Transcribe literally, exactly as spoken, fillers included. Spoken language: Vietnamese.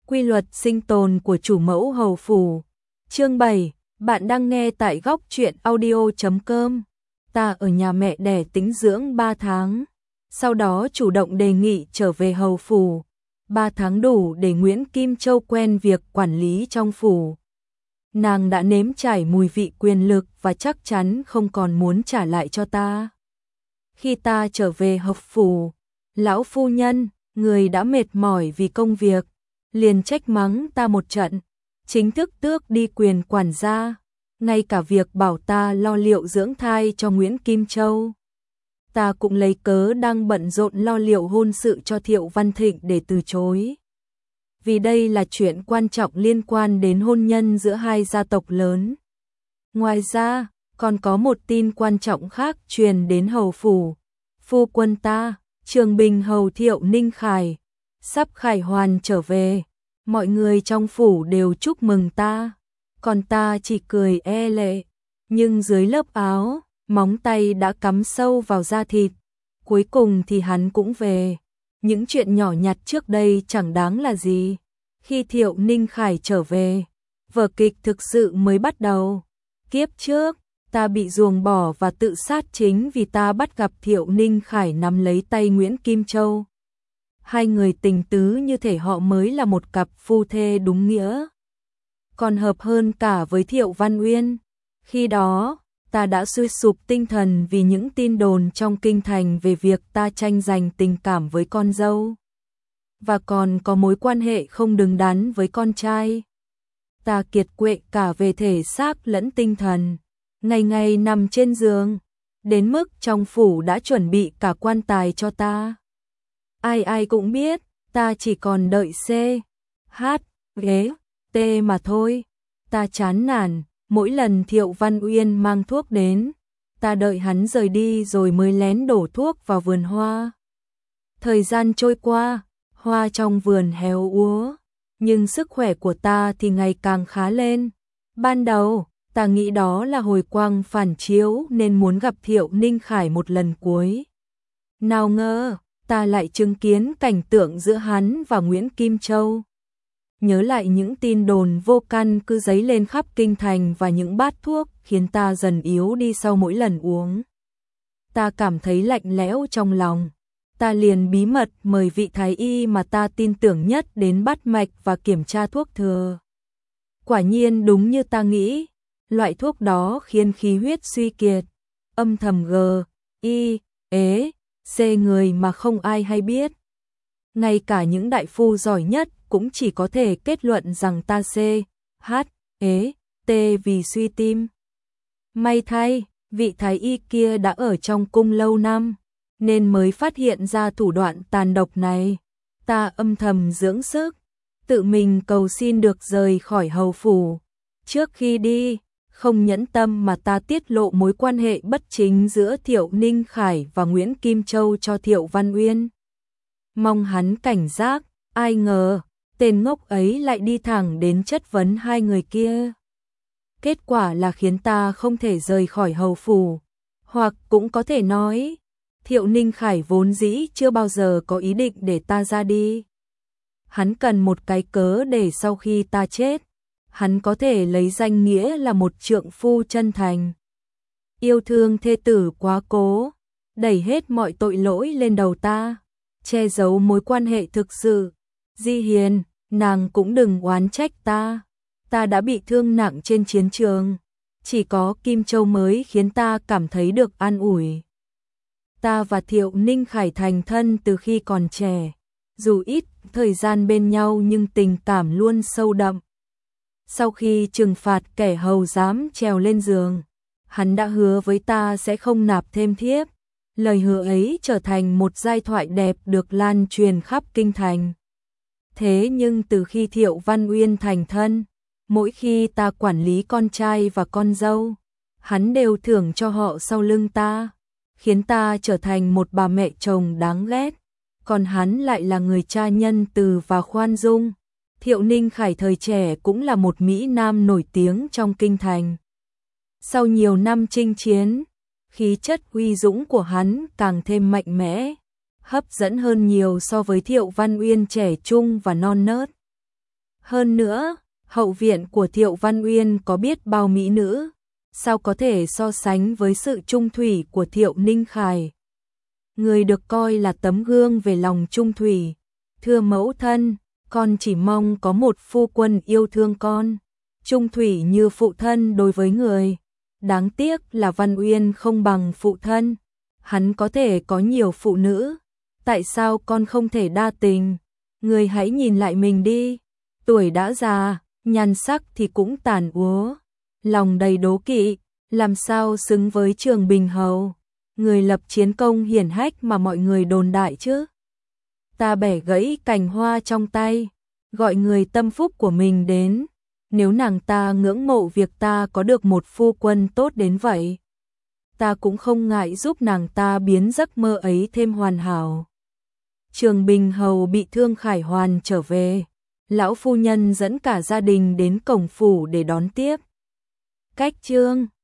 Quy luật sinh tồn của chủ mẫu hầu phủ. Chương bảy, bạn đang nghe tại góc truyện audio chấm com. Ta ở nhà mẹ đẻ tĩnh dưỡng ba tháng, sau đó chủ động đề nghị trở về hầu phủ. ba tháng đủ để Nguyễn Kim Châu quen việc quản lý trong phủ. Nàng đã nếm trải mùi vị quyền lực và chắc chắn không còn muốn trả lại cho ta. Khi ta trở về hầu phủ, lão phu nhân, người đã mệt mỏi vì công việc, liền trách mắng ta một trận, chính thức tước đi quyền quản gia, ngay cả việc bảo ta lo liệu dưỡng thai cho Nguyễn Kim Châu. Ta cũng lấy cớ đang bận rộn lo liệu hôn sự cho Thiệu Văn Thịnh để từ chối. Vì đây là chuyện quan trọng liên quan đến hôn nhân giữa hai gia tộc lớn. Ngoài ra, còn có một tin quan trọng khác truyền đến hầu phủ. Phu quân ta, Trường Bình hầu Thiệu Ninh Khải, sắp khải hoàn trở về. Mọi người trong phủ đều chúc mừng ta, còn ta chỉ cười e lệ. Nhưng dưới lớp áo, móng tay đã cắm sâu vào da thịt. Cuối cùng thì hắn cũng về. Những chuyện nhỏ nhặt trước đây chẳng đáng là gì. Khi Thiệu Ninh Khải trở về, vở kịch thực sự mới bắt đầu. Kiếp trước, ta bị ruồng bỏ và tự sát chính vì ta bắt gặp Thiệu Ninh Khải nắm lấy tay Nguyễn Kim Châu. Hai người tình tứ như thể họ mới là một cặp phu thê đúng nghĩa. Còn hợp hơn cả với Thiệu Văn Uyên. Khi đó, ta đã suy sụp tinh thần vì những tin đồn trong kinh thành về việc ta tranh giành tình cảm với con dâu. Và còn có mối quan hệ không đứng đắn với con trai. Ta kiệt quệ cả về thể xác lẫn tinh thần, ngày ngày nằm trên giường, đến mức trong phủ đã chuẩn bị cả quan tài cho ta. Ai ai cũng biết, ta chỉ còn đợi C, H, G, T mà thôi. Ta chán nản, mỗi lần Thiệu Văn Uyên mang thuốc đến, ta đợi hắn rời đi rồi mới lén đổ thuốc vào vườn hoa. Thời gian trôi qua, hoa trong vườn héo úa, nhưng sức khỏe của ta thì ngày càng khá lên. Ban đầu, ta nghĩ đó là hồi quang phản chiếu nên muốn gặp Thiệu Ninh Khải một lần cuối. Nào ngờ, ta lại chứng kiến cảnh tượng giữa hắn và Nguyễn Kim Châu. Nhớ lại những tin đồn vô căn cứ dấy lên khắp kinh thành và những bát thuốc khiến ta dần yếu đi sau mỗi lần uống. Ta cảm thấy lạnh lẽo trong lòng. Ta liền bí mật mời vị thái y mà ta tin tưởng nhất đến bắt mạch và kiểm tra thuốc thừa. Quả nhiên đúng như ta nghĩ, loại thuốc đó khiến khí huyết suy kiệt, âm thầm G, I, ế, C người mà không ai hay biết. Ngay cả những đại phu giỏi nhất cũng chỉ có thể kết luận rằng ta C, H, ế, T vì suy tim. May thay, vị thái y kia đã ở trong cung lâu năm, nên mới phát hiện ra thủ đoạn tàn độc này. Ta âm thầm dưỡng sức, tự mình cầu xin được rời khỏi hầu phủ. Trước khi đi, không nhẫn tâm mà ta tiết lộ mối quan hệ bất chính giữa Thiệu Ninh Khải và Nguyễn Kim Châu cho Thiệu Văn Uyên. Mong hắn cảnh giác, ai ngờ, tên ngốc ấy lại đi thẳng đến chất vấn hai người kia. Kết quả là khiến ta không thể rời khỏi hầu phủ, hoặc cũng có thể nói, Thiệu Ninh Khải vốn dĩ chưa bao giờ có ý định để ta ra đi. Hắn cần một cái cớ để sau khi ta chết, hắn có thể lấy danh nghĩa là một trượng phu chân thành. Yêu thương thê tử quá cố, đẩy hết mọi tội lỗi lên đầu ta, che giấu mối quan hệ thực sự. Di Hiền, nàng cũng đừng oán trách ta. Ta đã bị thương nặng trên chiến trường, chỉ có Kim Châu mới khiến ta cảm thấy được an ủi. Ta và Thiệu Ninh Khải thành thân từ khi còn trẻ, dù ít thời gian bên nhau nhưng tình cảm luôn sâu đậm. Sau khi trừng phạt kẻ hầu dám trèo lên giường, hắn đã hứa với ta sẽ không nạp thêm thiếp. Lời hứa ấy trở thành một giai thoại đẹp được lan truyền khắp kinh thành. Thế nhưng từ khi Thiệu Văn Uyên thành thân, mỗi khi ta quản lý con trai và con dâu, hắn đều thưởng cho họ sau lưng ta, khiến ta trở thành một bà mẹ chồng đáng ghét. Còn hắn lại là người cha nhân từ và khoan dung. Thiệu Ninh Khải thời trẻ cũng là một mỹ nam nổi tiếng trong kinh thành. Sau nhiều năm chinh chiến, khí chất uy dũng của hắn càng thêm mạnh mẽ, hấp dẫn hơn nhiều so với Thiệu Văn Uyên trẻ trung và non nớt. Hơn nữa, hậu viện của Thiệu Văn Uyên có biết bao mỹ nữ, sao có thể so sánh với sự trung thủy của Thiệu Ninh Khải. Người được coi là tấm gương về lòng trung thủy. Thưa mẫu thân, con chỉ mong có một phu quân yêu thương con, trung thủy như phụ thân đối với người. Đáng tiếc là Văn Uyên không bằng phụ thân, hắn có thể có nhiều phụ nữ, tại sao con không thể đa tình? Người hãy nhìn lại mình đi, tuổi đã già, nhan sắc thì cũng tàn úa, lòng đầy đố kỵ, làm sao xứng với Trường Bình Hầu, người lập chiến công hiển hách mà mọi người đồn đại chứ. Ta bẻ gãy cành hoa trong tay, gọi người tâm phúc của mình đến, nếu nàng ta ngưỡng mộ việc ta có được một phu quân tốt đến vậy, ta cũng không ngại giúp nàng ta biến giấc mơ ấy thêm hoàn hảo. Trường Bình Hầu bị thương khải hoàn trở về, lão phu nhân dẫn cả gia đình đến cổng phủ để đón tiếp. Cách chương